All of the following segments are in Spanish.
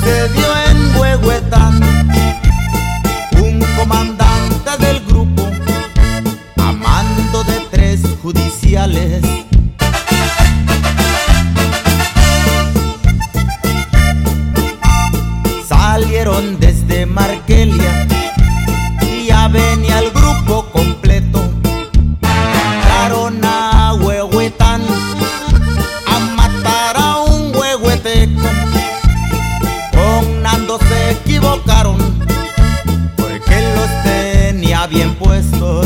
sucedió en Huehuetán. Un comandante del grupo, a mando de 3 judiciales, salieron desde Marquelia y ya venía el grupo completo. Entraron a Huehuetán a matar a un huehueteco. Con Nando se equivocaron porque los tenía bien puestos.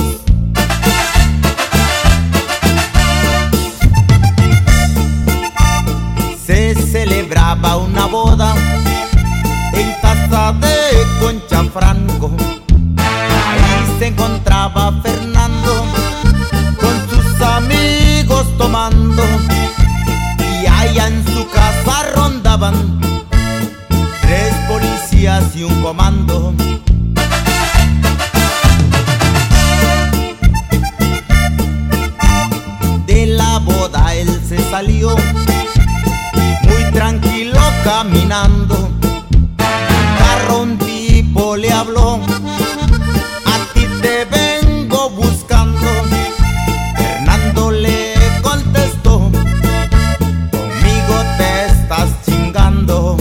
Se celebraba una boda en casa de Concha Franco. Ahí se encontraba Fernando con sus amigos tomando, y allá en su casa rondaban 3 policías y un comando. De la boda él se salió muy tranquilo caminando. Un tipo le habló: a ti te vengo buscando. Fernando le contestó: conmigo te estás chingando.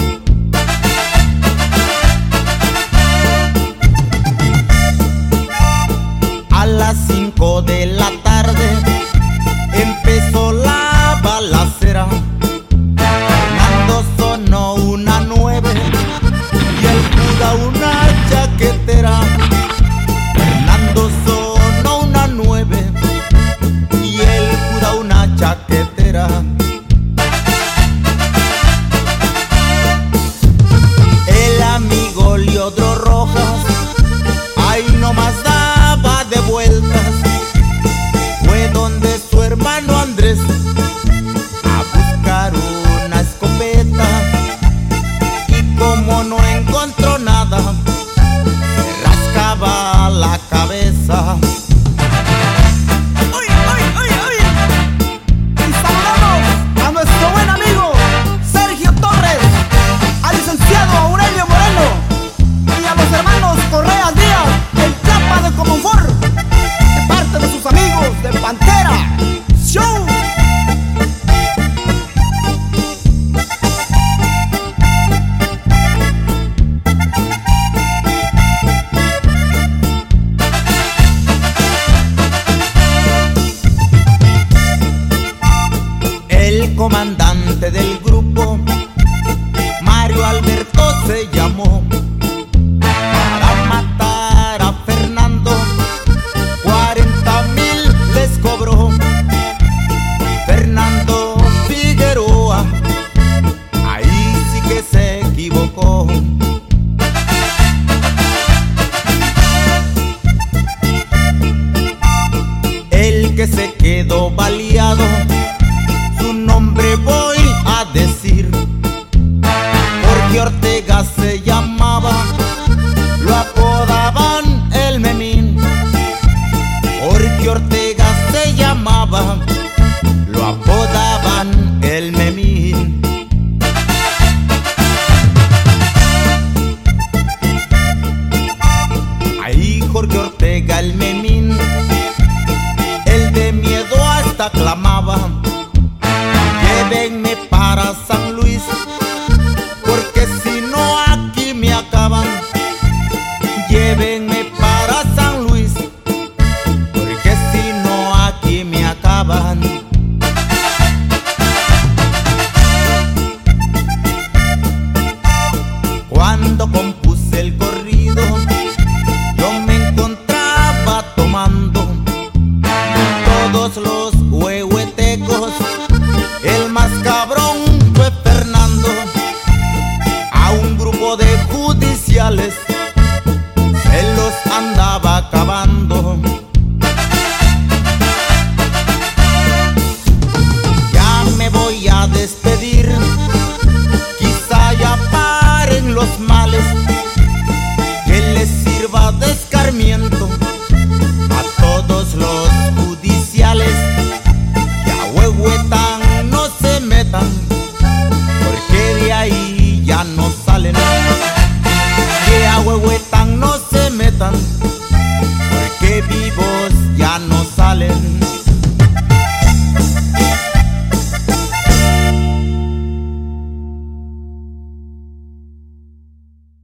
A las 5 de la tarde empezó la balacera. Fernando sonó una 9 y el Juda una chaquetera. Fernando sonó una 9 y el Juda una chaquetera. El amigo Leodro Rojas ahí nomás daba de vueltas. Fue donde su hermano Andrés a buscar una escopeta, y como no encontró nada, se rascaba la cabeza. ¡Uy, uy, uy, uy! Y saludamos a nuestro buen amigo Sergio Torres, al licenciado Aurelio Moreno y a los hermanos Correa Díaz, el Chapa de Comonfort, de parte de sus amigos de Pantera Show. El comandante del grupo, Mario Alberto se llamó, para matar a Fernando 40,000 les cobró. Fernando Figueroa ahí sí que se equivocó. El que se quedó baleado, su nombre voy a decir, porque Ortega se llamaba, lo apodaban el Memín. Porque Ortega se llamaba, lo apodaban el Memín. Ahí Jorge Ortega el Memín, el de miedo hasta clamaba: llévenme para San Luis, porque si no aquí me acaban. Llévenme para San Luis, porque si no aquí me acaban. Cuando compuse el corrido, yo me encontraba tomando. Todos los huehuetecos, el más cabrón fue Fernando. A un grupo de judiciales se los andaba acabando. Ya me voy a despedir, quizá ya paren los males, que les sirva de escarmiento a todos los judiciales. Que a Huehuetán no se metan, porque de ahí ya no salen. salen.